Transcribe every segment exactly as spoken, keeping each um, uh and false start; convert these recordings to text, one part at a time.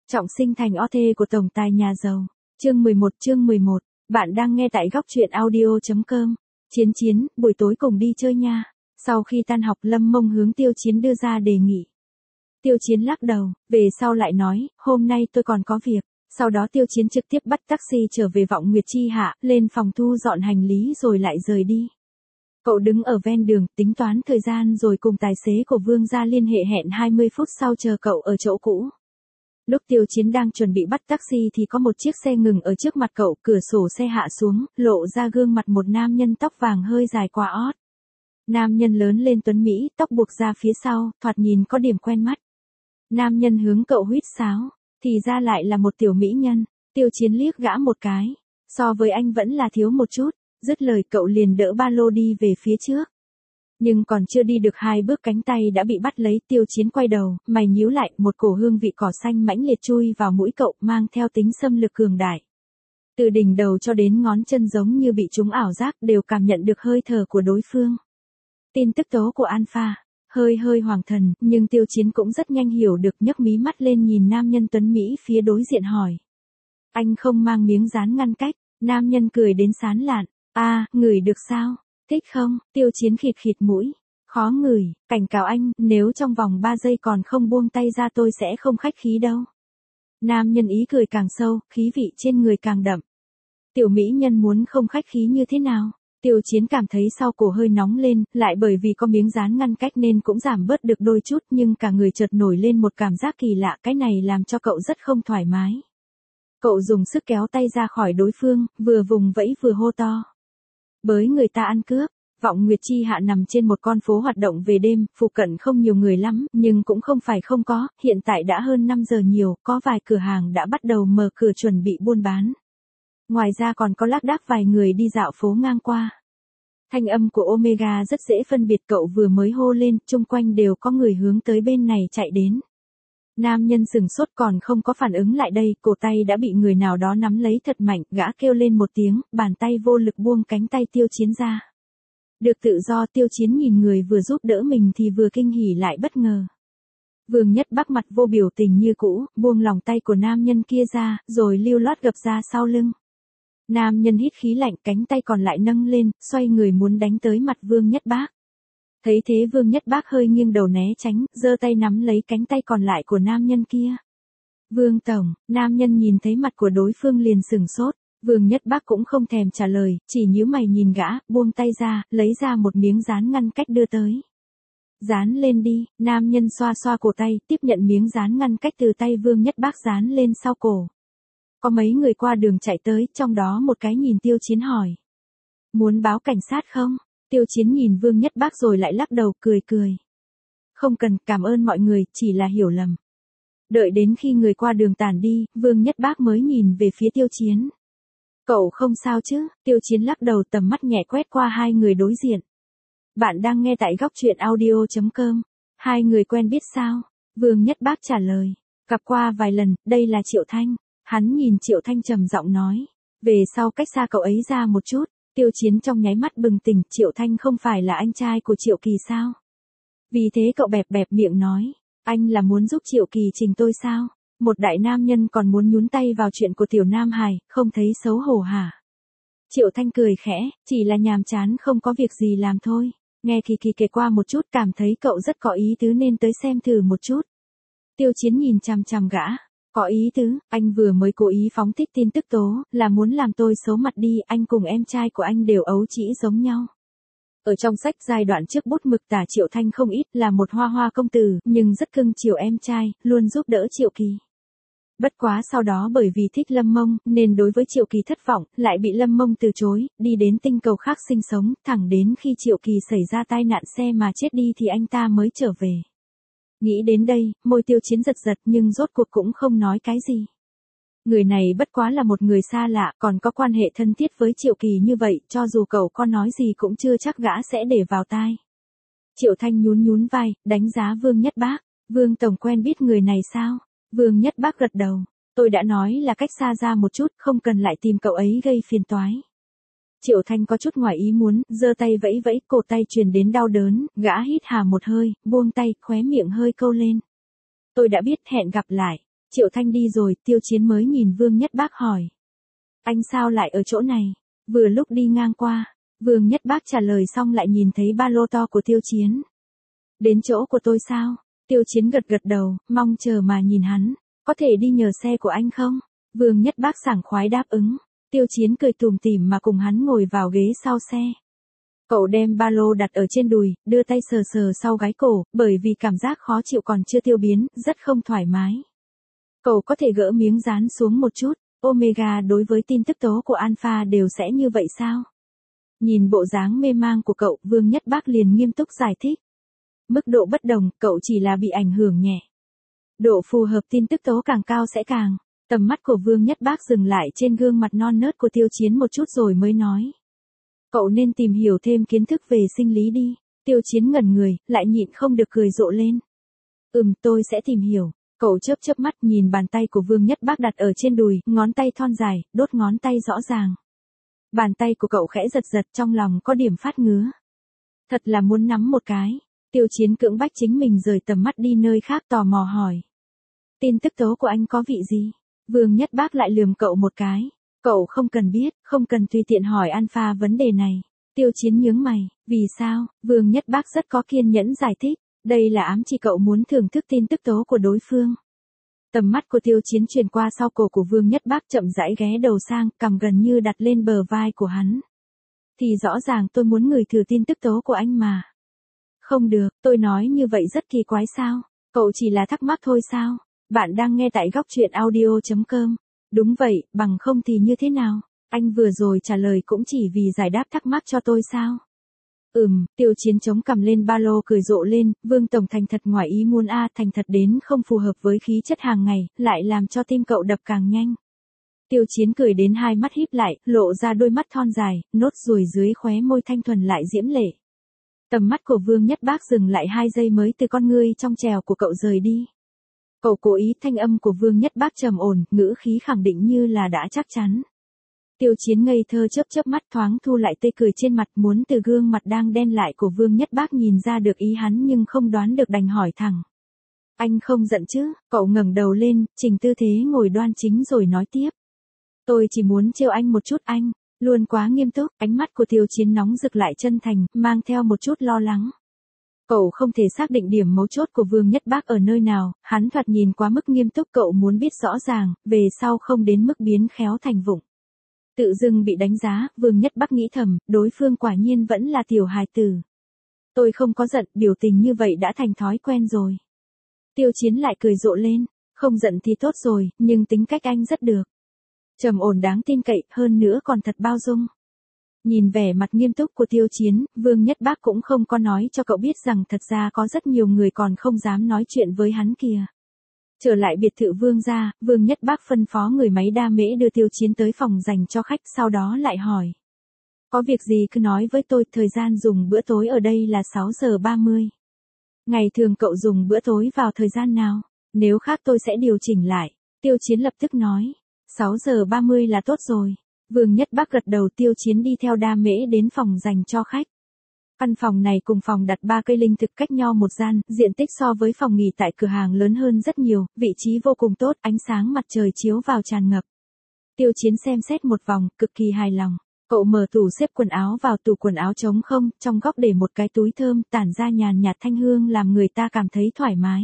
Trọng sinh thành o tê của tổng tài nhà giàu. Chương mười một chương mười một. Bạn đang nghe tại góc truyện audio chấm com. Chiến Chiến, buổi tối cùng đi chơi nha. Sau khi tan học Lâm Mông hướng Tiêu Chiến đưa ra đề nghị. Tiêu Chiến lắc đầu, về sau lại nói, hôm nay tôi còn có việc. Sau đó Tiêu Chiến trực tiếp bắt taxi trở về Vọng Nguyệt Chi Hạ, lên phòng thu dọn hành lý rồi lại rời đi. Cậu đứng ở ven đường, tính toán thời gian rồi cùng tài xế của Vương gia liên hệ hẹn hai mươi phút sau chờ cậu ở chỗ cũ. Lúc Tiêu Chiến đang chuẩn bị bắt taxi thì có một chiếc xe ngừng ở trước mặt cậu, cửa sổ xe hạ xuống, lộ ra gương mặt một nam nhân tóc vàng hơi dài qua ót. Nam nhân lớn lên tuấn Mỹ, tóc buộc ra phía sau, thoạt nhìn có điểm quen mắt. Nam nhân hướng cậu huýt sáo, thì ra lại là một tiểu mỹ nhân. Tiêu Chiến liếc gã một cái, so với anh vẫn là thiếu một chút, dứt lời cậu liền đỡ ba lô đi về phía trước. Nhưng còn chưa đi được hai bước cánh tay đã bị bắt lấy. Tiêu Chiến quay đầu, mày nhíu lại, một cổ hương vị cỏ xanh mãnh liệt chui vào mũi cậu, mang theo tính xâm lược cường đại. Từ đỉnh đầu cho đến ngón chân giống như bị trúng ảo giác, đều cảm nhận được hơi thở của đối phương. Tin tức tố của Alpha, hơi hơi hoàng thần, nhưng Tiêu Chiến cũng rất nhanh hiểu được, nhấc mí mắt lên nhìn nam nhân tuấn Mỹ phía đối diện hỏi. Anh không mang miếng dán ngăn cách? Nam nhân cười đến sán lạn. À, ngửi được sao? Thích không? Tiêu Chiến khịt khịt mũi. Khó ngửi, cảnh cáo anh, nếu trong vòng ba giây còn không buông tay ra tôi sẽ không khách khí đâu. Nam nhân ý cười càng sâu, khí vị trên người càng đậm. Tiểu mỹ nhân muốn không khách khí như thế nào? Tiêu Chiến cảm thấy sau cổ hơi nóng lên, lại bởi vì có miếng dán ngăn cách nên cũng giảm bớt được đôi chút, nhưng cả người chợt nổi lên một cảm giác kỳ lạ, cái này làm cho cậu rất không thoải mái. Cậu dùng sức kéo tay ra khỏi đối phương, vừa vùng vẫy vừa hô to. Bới người ta ăn cướp. Vọng Nguyệt Chi Hạ nằm trên một con phố hoạt động về đêm, phụ cận không nhiều người lắm, nhưng cũng không phải không có, hiện tại đã hơn năm giờ nhiều, có vài cửa hàng đã bắt đầu mở cửa chuẩn bị buôn bán. Ngoài ra còn có lác đác vài người đi dạo phố ngang qua. Thanh âm của Omega rất dễ phân biệt, cậu vừa mới hô lên, chung quanh đều có người hướng tới bên này chạy đến. Nam nhân sừng sốt còn không có phản ứng lại đây, cổ tay đã bị người nào đó nắm lấy thật mạnh, gã kêu lên một tiếng, bàn tay vô lực buông cánh tay Tiêu Chiến ra. Được tự do. Tiêu Chiến nhìn người vừa giúp đỡ mình thì vừa kinh hỉ lại bất ngờ. Vương Nhất Bắc mặt vô biểu tình như cũ, buông lòng tay của nam nhân kia ra, rồi lưu loát gập ra sau lưng. Nam nhân hít khí lạnh, cánh tay còn lại nâng lên, xoay người muốn đánh tới mặt Vương Nhất Bác. Thấy thế Vương Nhất Bác hơi nghiêng đầu né tránh, giơ tay nắm lấy cánh tay còn lại của nam nhân kia. Vương tổng. Nam nhân nhìn thấy mặt của đối phương liền sừng sốt. Vương Nhất Bác cũng không thèm trả lời, chỉ nhíu mày nhìn gã, buông tay ra, lấy ra một miếng dán ngăn cách đưa tới. Dán lên đi. Nam nhân xoa xoa cổ tay, tiếp nhận miếng dán ngăn cách từ tay Vương Nhất Bác dán lên sau cổ. Có mấy người qua đường chạy tới, trong đó một cái nhìn Tiêu Chiến hỏi. Muốn báo cảnh sát không? Tiêu Chiến nhìn Vương Nhất Bác rồi lại lắc đầu, cười cười. Không cần, cảm ơn mọi người, chỉ là hiểu lầm. Đợi đến khi người qua đường tản đi, Vương Nhất Bác mới nhìn về phía Tiêu Chiến. Cậu không sao chứ? Tiêu Chiến lắc đầu, tầm mắt nhẹ quét qua hai người đối diện. Bạn đang nghe tại góc truyện audio chấm com. Hai người quen biết sao? Vương Nhất Bác trả lời. Gặp qua vài lần, đây là Triệu Thanh. Hắn nhìn Triệu Thanh trầm giọng nói. Về sau cách xa cậu ấy ra một chút. Tiêu Chiến trong nháy mắt bừng tỉnh, Triệu Thanh không phải là anh trai của Triệu Kỳ sao? Vì thế cậu bẹp bẹp miệng nói. Anh là muốn giúp Triệu Kỳ trình tôi sao? Một đại nam nhân còn muốn nhúng tay vào chuyện của tiểu Nam Hải, không thấy xấu hổ hả? Triệu Thanh cười khẽ, chỉ là nhàm chán không có việc gì làm thôi. Nghe Kỳ Kỳ kể qua một chút, cảm thấy cậu rất có ý tứ nên tới xem thử một chút. Tiêu Chiến nhìn chằm chằm gã. Có ý tứ? Anh vừa mới cố ý phóng thích tin tức tố, là muốn làm tôi xấu mặt đi, anh cùng em trai của anh đều ấu trĩ giống nhau. Ở trong sách giai đoạn trước bút mực tả Triệu Thanh không ít, là một hoa hoa công tử, nhưng rất cưng chiều em trai, luôn giúp đỡ Triệu Kỳ. Bất quá sau đó bởi vì thích Lâm Mông, nên đối với Triệu Kỳ thất vọng, lại bị Lâm Mông từ chối, đi đến tinh cầu khác sinh sống, thẳng đến khi Triệu Kỳ xảy ra tai nạn xe mà chết đi thì anh ta mới trở về. Nghĩ đến đây, môi Tiêu Chiến giật giật nhưng rốt cuộc cũng không nói cái gì. Người này bất quá là một người xa lạ, còn có quan hệ thân thiết với Triệu Kỳ như vậy, cho dù cậu có nói gì cũng chưa chắc gã sẽ để vào tai. Triệu Thanh nhún nhún vai, đánh giá Vương Nhất Bác. Vương tổng quen biết người này sao? Vương Nhất Bác gật đầu. Tôi đã nói là cách xa ra một chút, không cần lại tìm cậu ấy gây phiền toái. Triệu Thanh có chút ngoài ý muốn, giơ tay vẫy vẫy, cổ tay truyền đến đau đớn, gã hít hà một hơi, buông tay, khóe miệng hơi câu lên. Tôi đã biết, hẹn gặp lại. Triệu Thanh đi rồi, Tiêu Chiến mới nhìn Vương Nhất Bác hỏi. Anh sao lại ở chỗ này? Vừa lúc đi ngang qua. Vương Nhất Bác trả lời xong lại nhìn thấy ba lô to của Tiêu Chiến. Đến chỗ của tôi sao? Tiêu Chiến gật gật đầu, mong chờ mà nhìn hắn. Có thể đi nhờ xe của anh không? Vương Nhất Bác sảng khoái đáp ứng. Tiêu Chiến cười tủm tỉm mà cùng hắn ngồi vào ghế sau xe. Cậu đem ba lô đặt ở trên đùi, đưa tay sờ sờ sau gáy cổ, bởi vì cảm giác khó chịu còn chưa tiêu biến, rất không thoải mái. Cậu có thể gỡ miếng dán xuống một chút, Omega đối với tin tức tố của Alpha đều sẽ như vậy sao? Nhìn bộ dáng mê mang của cậu, Vương Nhất Bác liền nghiêm túc giải thích. Mức độ bất đồng, cậu chỉ là bị ảnh hưởng nhẹ. Độ phù hợp tin tức tố càng cao sẽ càng. Tầm mắt của Vương Nhất Bác dừng lại trên gương mặt non nớt của Tiêu Chiến một chút rồi mới nói. Cậu nên tìm hiểu thêm kiến thức về sinh lý đi. Tiêu Chiến ngẩn người, lại nhịn không được cười rộ lên. Ừm, tôi sẽ tìm hiểu. Cậu chớp chớp mắt nhìn bàn tay của Vương Nhất Bác đặt ở trên đùi, ngón tay thon dài, đốt ngón tay rõ ràng. Bàn tay của cậu khẽ giật giật, trong lòng có điểm phát ngứa. Thật là muốn nắm một cái. Tiêu Chiến cưỡng bách chính mình rời tầm mắt đi nơi khác, tò mò hỏi. Tin tức tố của anh có vị gì? Vương Nhất Bác lại lườm cậu một cái. Cậu không cần biết, không cần tùy tiện hỏi Alpha vấn đề này. Tiêu Chiến nhướng mày. Vì sao? Vương Nhất Bác rất có kiên nhẫn giải thích. Đây là ám chỉ cậu muốn thưởng thức tin tức tố của đối phương. Tầm mắt của Tiêu Chiến chuyển qua sau cổ của Vương Nhất Bác, chậm rãi ghé đầu sang, cằm gần như đặt lên bờ vai của hắn. Thì rõ ràng tôi muốn ngửi thử tin tức tố của anh mà. Không được, tôi nói như vậy rất kỳ quái sao? Cậu chỉ là thắc mắc thôi sao? Bạn đang nghe tại góc truyện audio chấm com. Đúng vậy, bằng không thì như thế nào? Anh vừa rồi trả lời cũng chỉ vì giải đáp thắc mắc cho tôi sao? Ừm, Tiêu Chiến chống cằm lên ba lô cười rộ lên, Vương Tổng thành thật ngoài ý muốn a, thành thật đến không phù hợp với khí chất hàng ngày, lại làm cho tim cậu đập càng nhanh. Tiêu Chiến cười đến hai mắt híp lại, lộ ra đôi mắt thon dài, nốt ruồi dưới khóe môi thanh thuần lại diễm lệ. Tầm mắt của Vương Nhất Bác dừng lại hai giây mới từ con ngươi trong trèo của cậu rời đi. Cậu cố ý, thanh âm của Vương Nhất Bác trầm ổn, ngữ khí khẳng định như là đã chắc chắn. Tiêu Chiến ngây thơ chớp chớp mắt, thoáng thu lại tươi cười trên mặt, muốn từ gương mặt đang đen lại của Vương Nhất Bác nhìn ra được ý hắn nhưng không đoán được đành hỏi thẳng. Anh không giận chứ? Cậu ngẩng đầu lên, chỉnh tư thế ngồi đoan chính rồi nói tiếp. Tôi chỉ muốn trêu anh một chút anh, luôn quá nghiêm túc. Ánh mắt của Tiêu Chiến nóng rực lại chân thành, mang theo một chút lo lắng. Cậu không thể xác định điểm mấu chốt của Vương Nhất Bác ở nơi nào, hắn thoạt nhìn quá mức nghiêm túc, cậu muốn biết rõ ràng, về sau không đến mức biến khéo thành vụng. Tự dưng bị đánh giá, Vương Nhất Bác nghĩ thầm, đối phương quả nhiên vẫn là tiểu hài tử. Tôi không có giận, biểu tình như vậy đã thành thói quen rồi. Tiêu Chiến lại cười rộ lên, không giận thì tốt rồi, nhưng tính cách anh rất được. Trầm ổn đáng tin cậy, hơn nữa còn thật bao dung. Nhìn vẻ mặt nghiêm túc của Tiêu Chiến, Vương Nhất Bác cũng không có nói cho cậu biết rằng thật ra có rất nhiều người còn không dám nói chuyện với hắn kìa. Trở lại biệt thự Vương gia, Vương Nhất Bác phân phó người máy đa mễ đưa Tiêu Chiến tới phòng dành cho khách, sau đó lại hỏi. Có việc gì cứ nói với tôi, thời gian dùng bữa tối ở đây là sáu giờ ba mươi. Ngày thường cậu dùng bữa tối vào thời gian nào? Nếu khác tôi sẽ điều chỉnh lại. Tiêu Chiến lập tức nói. sáu giờ ba mươi là tốt rồi. Vương Nhất Bác gật đầu. Tiêu Chiến đi theo đa mễ đến phòng dành cho khách. Căn phòng này cùng phòng đặt ba cây linh thực cách nhau một gian, diện tích so với phòng nghỉ tại cửa hàng lớn hơn rất nhiều, vị trí vô cùng tốt, ánh sáng mặt trời chiếu vào tràn ngập. Tiêu Chiến xem xét một vòng, cực kỳ hài lòng. Cậu mở tủ xếp quần áo, vào tủ quần áo trống không, trong góc để một cái túi thơm, tản ra nhàn nhạt thanh hương làm người ta cảm thấy thoải mái.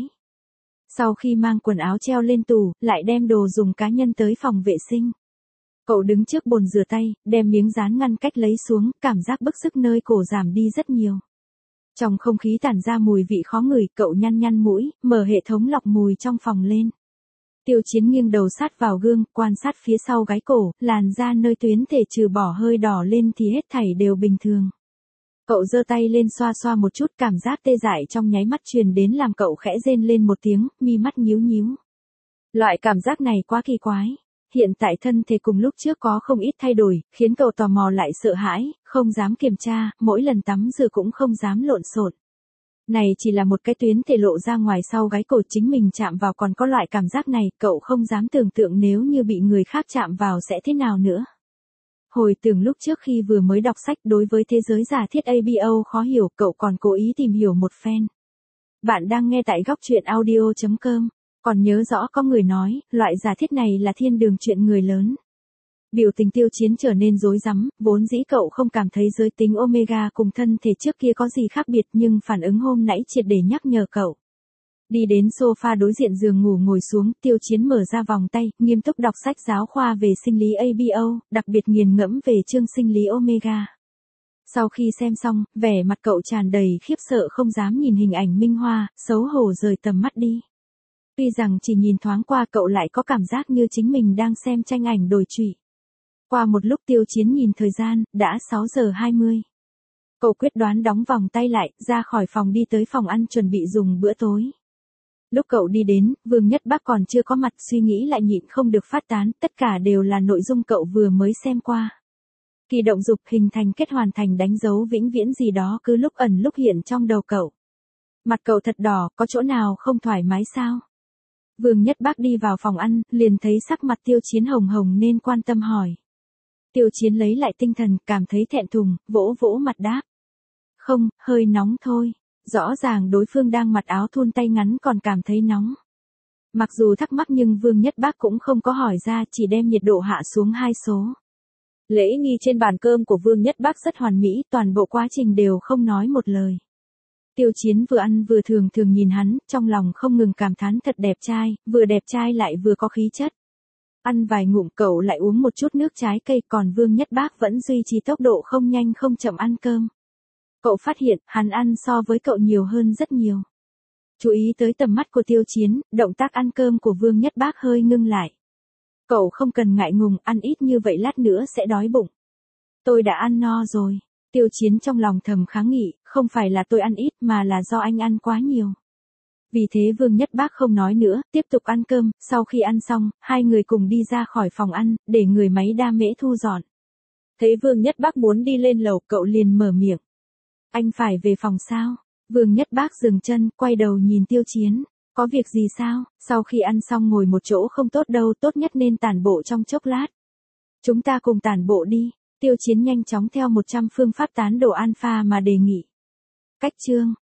Sau khi mang quần áo treo lên tủ, lại đem đồ dùng cá nhân tới phòng vệ sinh. Cậu đứng trước bồn rửa tay, đem miếng dán ngăn cách lấy xuống, cảm giác bức sức nơi cổ giảm đi rất nhiều. Trong không khí tản ra mùi vị khó ngửi, cậu nhăn nhăn mũi, mở hệ thống lọc mùi trong phòng lên. Tiêu Chiến nghiêng đầu sát vào gương, quan sát phía sau gáy cổ, làn da nơi tuyến thể trừ bỏ hơi đỏ lên thì hết thảy đều bình thường. Cậu giơ tay lên xoa xoa một chút, cảm giác tê dại trong nháy mắt truyền đến làm cậu khẽ rên lên một tiếng, mi mắt nhíu nhíu. Loại cảm giác này quá kỳ quái. Hiện tại thân thể cùng lúc trước có không ít thay đổi, khiến cậu tò mò lại sợ hãi, không dám kiểm tra, mỗi lần tắm rửa cũng không dám lộn xộn. Này chỉ là một cái tuyến thể lộ ra ngoài sau gáy cổ, chính mình chạm vào còn có loại cảm giác này, cậu không dám tưởng tượng nếu như bị người khác chạm vào sẽ thế nào nữa. Hồi tưởng lúc trước khi vừa mới đọc sách đối với thế giới giả thiết a bê o khó hiểu, cậu còn cố ý tìm hiểu một phen. Bạn đang nghe tại góc truyện audio chấm com. Còn nhớ rõ có người nói, loại giả thiết này là thiên đường chuyện người lớn. Biểu tình Tiêu Chiến trở nên rối rắm, vốn dĩ cậu không cảm thấy giới tính Omega cùng thân thể trước kia có gì khác biệt nhưng phản ứng hôm nãy triệt để nhắc nhở cậu. Đi đến sofa đối diện giường ngủ ngồi xuống, Tiêu Chiến mở ra vòng tay, nghiêm túc đọc sách giáo khoa về sinh lý a bê o, đặc biệt nghiền ngẫm về chương sinh lý Omega. Sau khi xem xong, vẻ mặt cậu tràn đầy khiếp sợ không dám nhìn hình ảnh minh hoa, xấu hổ rời tầm mắt đi. Tuy rằng chỉ nhìn thoáng qua cậu lại có cảm giác như chính mình đang xem tranh ảnh đồi trụy. Qua một lúc Tiêu Chiến nhìn thời gian, đã sáu giờ hai mươi. Cậu quyết đoán đóng vòng tay lại, ra khỏi phòng đi tới phòng ăn chuẩn bị dùng bữa tối. Lúc cậu đi đến, Vương Nhất Bác còn chưa có mặt, suy nghĩ lại nhịn không được phát tán, tất cả đều là nội dung cậu vừa mới xem qua. Kỳ động dục hình thành kết hoàn thành đánh dấu vĩnh viễn gì đó cứ lúc ẩn lúc hiện trong đầu cậu. Mặt cậu thật đỏ, có chỗ nào không thoải mái sao? Vương Nhất Bác đi vào phòng ăn, liền thấy sắc mặt Tiêu Chiến hồng hồng nên quan tâm hỏi. Tiêu Chiến lấy lại tinh thần, cảm thấy thẹn thùng, vỗ vỗ mặt đáp. Không, hơi nóng thôi. Rõ ràng đối phương đang mặc áo thun tay ngắn còn cảm thấy nóng. Mặc dù thắc mắc nhưng Vương Nhất Bác cũng không có hỏi ra, chỉ đem nhiệt độ hạ xuống hai số. Lễ nghi trên bàn cơm của Vương Nhất Bác rất hoàn mỹ, toàn bộ quá trình đều không nói một lời. Tiêu Chiến vừa ăn vừa thường thường nhìn hắn, trong lòng không ngừng cảm thán thật đẹp trai, vừa đẹp trai lại vừa có khí chất. Ăn vài ngụm cậu lại uống một chút nước trái cây, còn Vương Nhất Bác vẫn duy trì tốc độ không nhanh không chậm ăn cơm. Cậu phát hiện, hắn ăn so với cậu nhiều hơn rất nhiều. Chú ý tới tầm mắt của Tiêu Chiến, động tác ăn cơm của Vương Nhất Bác hơi ngưng lại. Cậu không cần ngại ngùng, ăn ít như vậy lát nữa sẽ đói bụng. Tôi đã ăn no rồi. Tiêu Chiến trong lòng thầm kháng nghị, không phải là tôi ăn ít mà là do anh ăn quá nhiều. Vì thế Vương Nhất Bác không nói nữa, tiếp tục ăn cơm, sau khi ăn xong, hai người cùng đi ra khỏi phòng ăn, để người máy đa mễ thu dọn. Thấy Vương Nhất Bác muốn đi lên lầu, cậu liền mở miệng. Anh phải về phòng sao? Vương Nhất Bác dừng chân, quay đầu nhìn Tiêu Chiến. Có việc gì sao? Sau khi ăn xong ngồi một chỗ không tốt đâu, tốt nhất nên tản bộ trong chốc lát. Chúng ta cùng tản bộ đi. Tiêu Chiến nhanh chóng theo một trăm phương pháp tán độ alpha mà đề nghị. Cách chương.